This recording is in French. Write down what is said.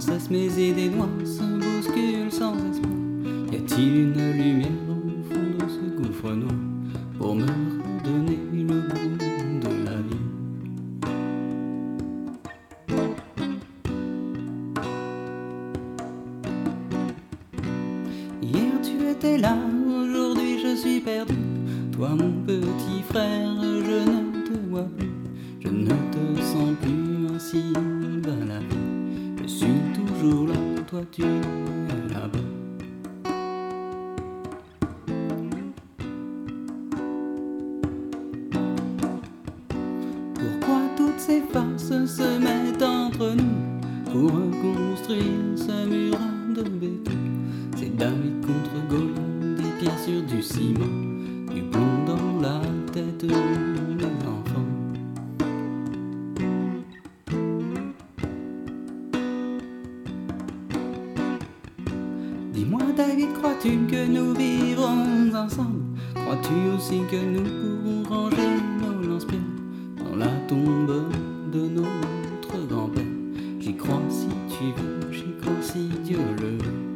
cesse mes idées noires se bousculent sans espoir. Y a-t-il une lumière au fond de ce gouffre noir pour me redonner le goût de la vie? Hier tu étais là, aujourd'hui je suis perdu. Toi mon petit frère, je ne te vois plus. Je ne te sens plus ainsi dans la vie. Je suis toujours là, toi tu es là-bas. Pourquoi toutes ces faces se mettent entre nous pour reconstruire ce mur de béton? C'est David contre Goliath, des pierres sur du ciment, du plomb dans la tête des enfants. Dis-moi David, crois-tu que nous vivrons ensemble? Crois-tu aussi que nous pourrons ranger nos lance-pierres dans la tombe de notre grand-père? J'y crois si tu veux, j'y crois si Dieu le veut.